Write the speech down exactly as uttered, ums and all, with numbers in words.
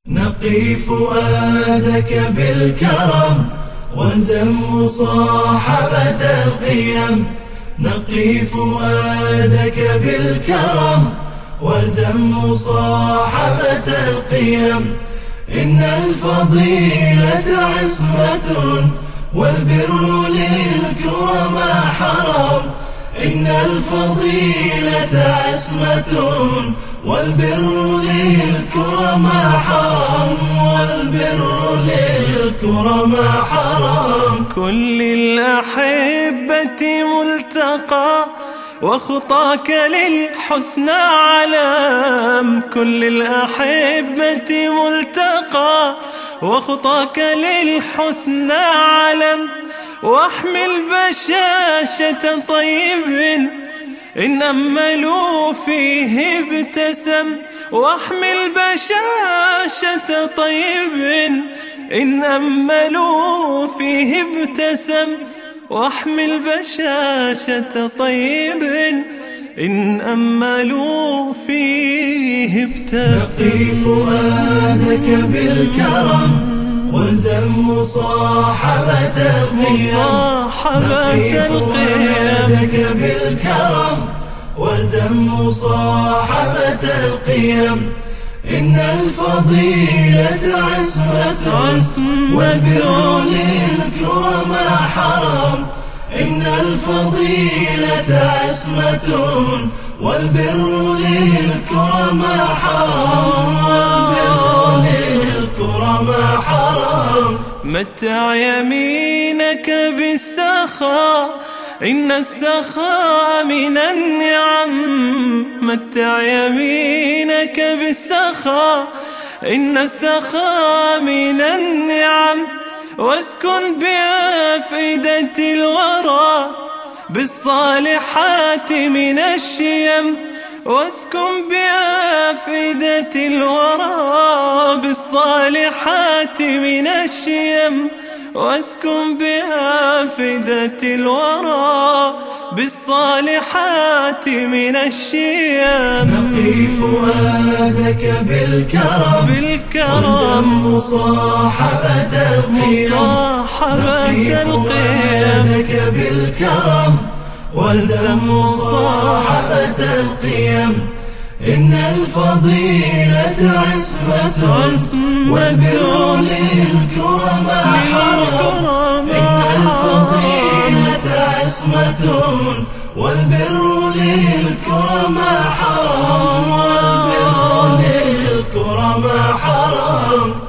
نقي فؤادك بالكرم والزم مصاحبة القيم. نقي فؤادك بالكرم والزم مصاحبة القيم. إن الفضيلة عصمة والبر للكرماء حرام. إن الفضيلة عصمة والبر للكرماء حرام. والبر للكرماء حرام. كل الأحبة ملتقى وخطاك للحسنى علام. كل الأحبة ملتقى وخطاك للحسنى علم. واحمل بشاشة طيب إن أملوا فيه ابتسم. واحمل بشاشة طيب إن أملوا فيه ابتسم. واحمل بشاشة طيب إن أملوا فيه ابتسم. نقي فؤادك بالكرم والزم مصاحبة القيم. مصاحبة القيم بالكرم والزم مصاحبة القيم. إن الفضيلة عصمة والبر للكرماء حرام. إن الفضيلة عصمة والبر للكرماء حرام. والبر للكرماء حرام. متع يمينك بالسخاء إن السخاء من النعم. متع يمينك بالسخاء إن السخاء من النعم. واسكن بأفئدة الورى بالصالحات من الشيم. واسكن بأفئدة الورى بالصالحات من الشيم. واسكن بأفئدة الورى بالصالحات من الشيم. نقي فؤادك بالكرم بالكرم مصاحبة القيم. مصاحبة القيم بالكرم والزم مصاحبة القيم. إن الفضيلة عصمة والبر للكرماء حرام. إن الفضيلة عصمة والبر للكرماء حرام. والبر للكرماء حرام.